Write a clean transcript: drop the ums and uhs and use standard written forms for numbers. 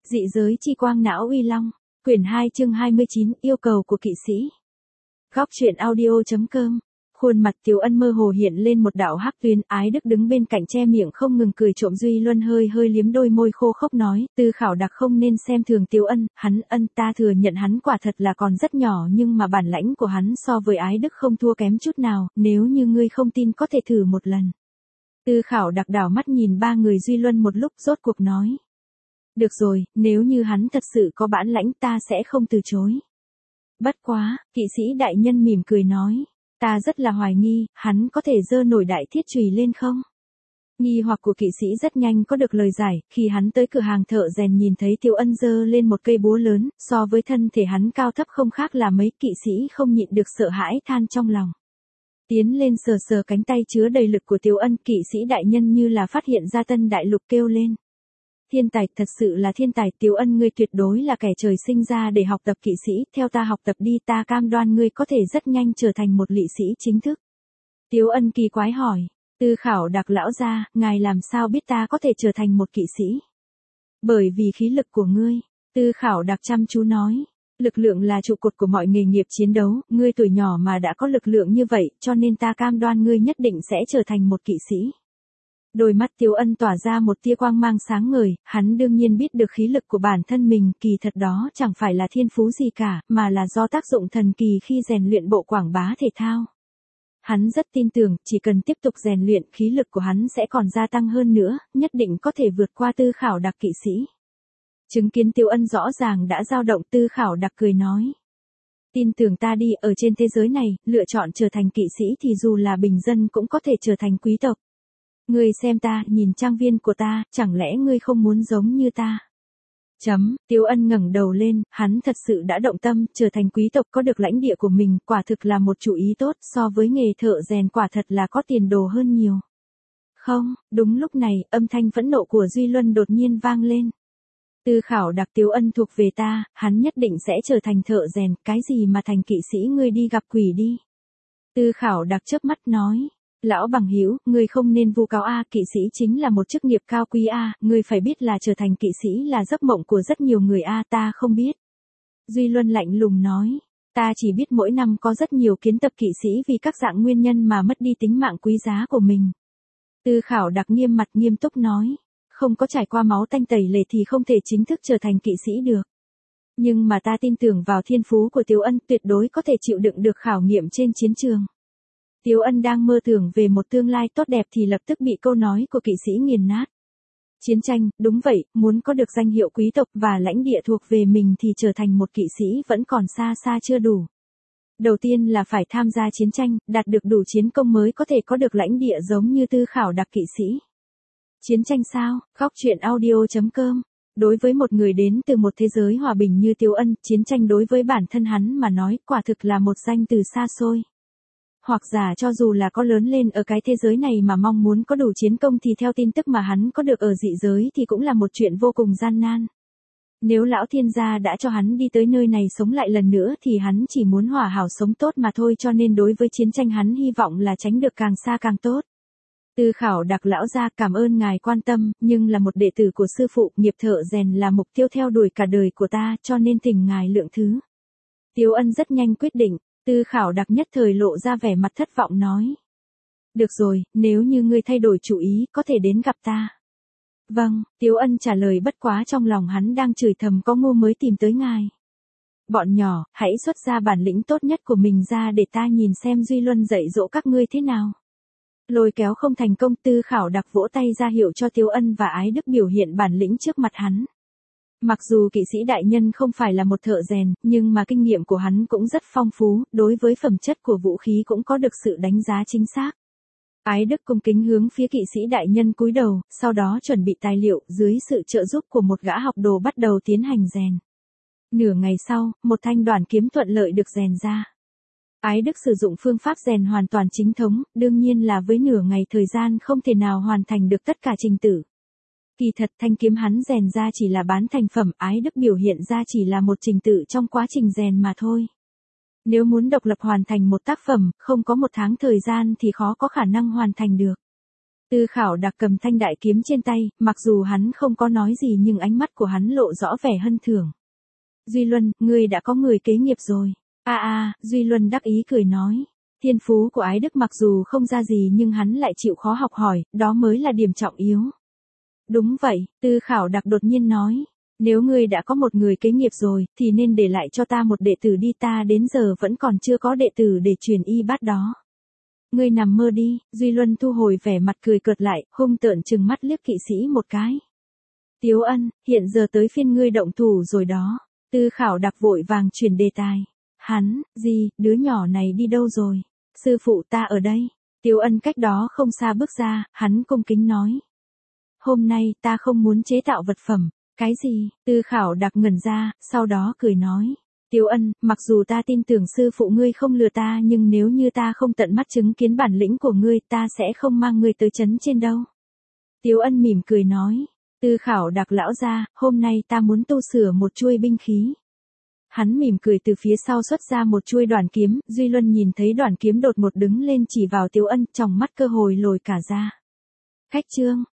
Dị giới chi quang não uy long, quyển 2 chương 29, yêu cầu của kỵ sĩ. Góc truyện audio.com. Khuôn mặt Tiếu Ân mơ hồ hiện lên một đạo hắc tuyến, Ái Đức đứng bên cạnh che miệng không ngừng cười trộm. Duy Luân hơi liếm đôi môi khô khốc nói, Tư Khảo Đặc không nên xem thường Tiếu Ân, ta thừa nhận hắn quả thật là còn rất nhỏ, nhưng mà bản lãnh của hắn so với Ái Đức không thua kém chút nào, nếu như ngươi không tin có thể thử một lần. Tư Khảo Đặc đảo mắt nhìn ba người Duy Luân một lúc rốt cuộc nói. Được rồi, nếu như hắn thật sự có bản lãnh ta sẽ không từ chối. Bất quá, kỵ sĩ đại nhân mỉm cười nói, ta rất là hoài nghi, hắn có thể giơ nổi đại thiết chùy lên không? Nghi hoặc của kỵ sĩ rất nhanh có được lời giải, khi hắn tới cửa hàng thợ rèn nhìn thấy Tiếu Ân giơ lên một cây búa lớn, so với thân thể hắn cao thấp không khác là mấy, kỵ sĩ không nhịn được sợ hãi than trong lòng. Tiến lên sờ cánh tay chứa đầy lực của Tiếu Ân, kỵ sĩ đại nhân như là phát hiện ra tân đại lục kêu lên. Thiên tài, thật sự là thiên tài, Tiếu Ân ngươi tuyệt đối là kẻ trời sinh ra để học tập kỵ sĩ, theo ta học tập đi, ta cam đoan ngươi có thể rất nhanh trở thành một kỵ sĩ chính thức. Tiếu Ân kỳ quái hỏi, Tư Khảo Đặc lão gia, ngài làm sao biết ta có thể trở thành một kỵ sĩ? Bởi vì khí lực của ngươi, Tư Khảo Đặc chăm chú nói, lực lượng là trụ cột của mọi nghề nghiệp chiến đấu, ngươi tuổi nhỏ mà đã có lực lượng như vậy, cho nên ta cam đoan ngươi nhất định sẽ trở thành một kỵ sĩ. Đôi mắt Tiếu Ân tỏa ra một tia quang mang sáng ngời, hắn đương nhiên biết được khí lực của bản thân mình, kỳ thật đó chẳng phải là thiên phú gì cả, mà là do tác dụng thần kỳ khi rèn luyện bộ quảng bá thể thao. Hắn rất tin tưởng, chỉ cần tiếp tục rèn luyện, khí lực của hắn sẽ còn gia tăng hơn nữa, nhất định có thể vượt qua Tư Khảo Đặc kỵ sĩ. Chứng kiến Tiếu Ân rõ ràng đã dao động, Tư Khảo Đặc cười nói. Tin tưởng ta đi, ở trên thế giới này, lựa chọn trở thành kỵ sĩ thì dù là bình dân cũng có thể trở thành quý tộc. Ngươi xem ta, nhìn trang viên của ta, chẳng lẽ ngươi không muốn giống như ta? Tiếu Ân ngẩng đầu lên, hắn thật sự đã động tâm, trở thành quý tộc có được lãnh địa của mình, quả thực là một chủ ý tốt, so với nghề thợ rèn quả thật là có tiền đồ hơn nhiều. Không, đúng lúc này, âm thanh phẫn nộ của Duy Luân đột nhiên vang lên. Tư Khảo Đặc, Tiếu Ân thuộc về ta, hắn nhất định sẽ trở thành thợ rèn, cái gì mà thành kỵ sĩ, ngươi đi gặp quỷ đi. Tư Khảo Đặc chớp mắt nói. Lão bằng hữu, ngươi không nên vu cáo a, kỵ sĩ chính là một chức nghiệp cao quý a, ngươi phải biết là trở thành kỵ sĩ là giấc mộng của rất nhiều người a, ta không biết. Duy Luân lạnh lùng nói, ta chỉ biết mỗi năm có rất nhiều kiến tập kỵ sĩ vì các dạng nguyên nhân mà mất đi tính mạng quý giá của mình. Tư Khảo Đặc nghiêm mặt nghiêm túc nói, không có trải qua máu tanh tẩy lệ thì không thể chính thức trở thành kỵ sĩ được. Nhưng mà ta tin tưởng vào thiên phú của Tiếu Ân, tuyệt đối có thể chịu đựng được khảo nghiệm trên chiến trường. Tiếu Ân đang mơ tưởng về một tương lai tốt đẹp thì lập tức bị câu nói của kỵ sĩ nghiền nát. Chiến tranh, đúng vậy, muốn có được danh hiệu quý tộc và lãnh địa thuộc về mình thì trở thành một kỵ sĩ vẫn còn xa chưa đủ. Đầu tiên là phải tham gia chiến tranh, đạt được đủ chiến công mới có thể có được lãnh địa giống như Tư Khảo Đặc kỵ sĩ. Chiến tranh sao? Góc truyện audio.com. Đối với một người đến từ một thế giới hòa bình như Tiếu Ân, chiến tranh đối với bản thân hắn mà nói quả thực là một danh từ xa xôi. Hoặc giả cho dù là có lớn lên ở cái thế giới này mà mong muốn có đủ chiến công thì theo tin tức mà hắn có được ở dị giới thì cũng là một chuyện vô cùng gian nan. Nếu lão thiên gia đã cho hắn đi tới nơi này sống lại lần nữa thì hắn chỉ muốn hòa hảo sống tốt mà thôi, cho nên đối với chiến tranh hắn hy vọng là tránh được càng xa càng tốt. Tư Khảo Đặc lão gia, cảm ơn ngài quan tâm, nhưng là một đệ tử của sư phụ, nghiệp thợ rèn là mục tiêu theo đuổi cả đời của ta, cho nên thỉnh ngài lượng thứ. Tiếu Ân rất nhanh quyết định. Tư Khảo Đặc nhất thời lộ ra vẻ mặt thất vọng nói. Được rồi, nếu như ngươi thay đổi chủ ý, có thể đến gặp ta. Vâng, Tiếu Ân trả lời, bất quá trong lòng hắn đang chửi thầm có ngu mới tìm tới ngài. Bọn nhỏ, hãy xuất ra bản lĩnh tốt nhất của mình ra để ta nhìn xem Duy Luân dạy dỗ các ngươi thế nào. Lôi kéo không thành công, Tư Khảo Đặc vỗ tay ra hiệu cho Tiếu Ân và Ái Đức biểu hiện bản lĩnh trước mặt hắn. Mặc dù kỵ sĩ đại nhân không phải là một thợ rèn, nhưng mà kinh nghiệm của hắn cũng rất phong phú, đối với phẩm chất của vũ khí cũng có được sự đánh giá chính xác. Ái Đức cung kính hướng phía kỵ sĩ đại nhân cúi đầu, sau đó chuẩn bị tài liệu, dưới sự trợ giúp của một gã học đồ bắt đầu tiến hành rèn. Nửa ngày sau, một thanh đoàn kiếm thuận lợi được rèn ra. Ái Đức sử dụng phương pháp rèn hoàn toàn chính thống, đương nhiên là với nửa ngày thời gian không thể nào hoàn thành được tất cả trình tự. Kỳ thật thanh kiếm hắn rèn ra chỉ là bán thành phẩm, Ái Đức biểu hiện ra chỉ là một trình tự trong quá trình rèn mà thôi. Nếu muốn độc lập hoàn thành một tác phẩm, không có một tháng thời gian thì khó có khả năng hoàn thành được. Tư Khảo Đặc cầm thanh đại kiếm trên tay, mặc dù hắn không có nói gì nhưng ánh mắt của hắn lộ rõ vẻ hân thưởng. Duy Luân, ngươi đã có người kế nghiệp rồi. Duy Luân đắc ý cười nói. Thiên phú của Ái Đức mặc dù không ra gì nhưng hắn lại chịu khó học hỏi, đó mới là điểm trọng yếu. Đúng vậy, Tư Khảo Đặc đột nhiên nói. Nếu ngươi đã có một người kế nghiệp rồi, thì nên để lại cho ta một đệ tử đi, ta đến giờ vẫn còn chưa có đệ tử để truyền y bát đó. Ngươi nằm mơ đi, Duy Luân thu hồi vẻ mặt cười cợt lại, hung tợn trừng mắt liếc kỵ sĩ một cái. Tiếu Ân, hiện giờ tới phiên ngươi động thủ rồi đó. Tư Khảo Đặc vội vàng chuyển đề tài. Hắn, gì, đứa nhỏ này đi đâu rồi? Sư phụ ta ở đây. Tiếu Ân cách đó không xa bước ra, hắn cung kính nói. Hôm nay ta không muốn chế tạo vật phẩm. Cái gì? Tư Khảo Đặc ngẩn ra, sau đó cười nói. Tiếu Ân, mặc dù ta tin tưởng sư phụ ngươi không lừa ta nhưng nếu như ta không tận mắt chứng kiến bản lĩnh của ngươi ta sẽ không mang ngươi tới trấn trên đâu. Tiếu Ân mỉm cười nói. Tư Khảo Đặc lão ra, hôm nay ta muốn tu sửa một chuôi binh khí. Hắn mỉm cười từ phía sau xuất ra một chuôi đoản kiếm, Duy Luân nhìn thấy đoản kiếm đột một đứng lên chỉ vào Tiếu Ân, trong mắt cơ hồi lồi cả ra. Khách trương,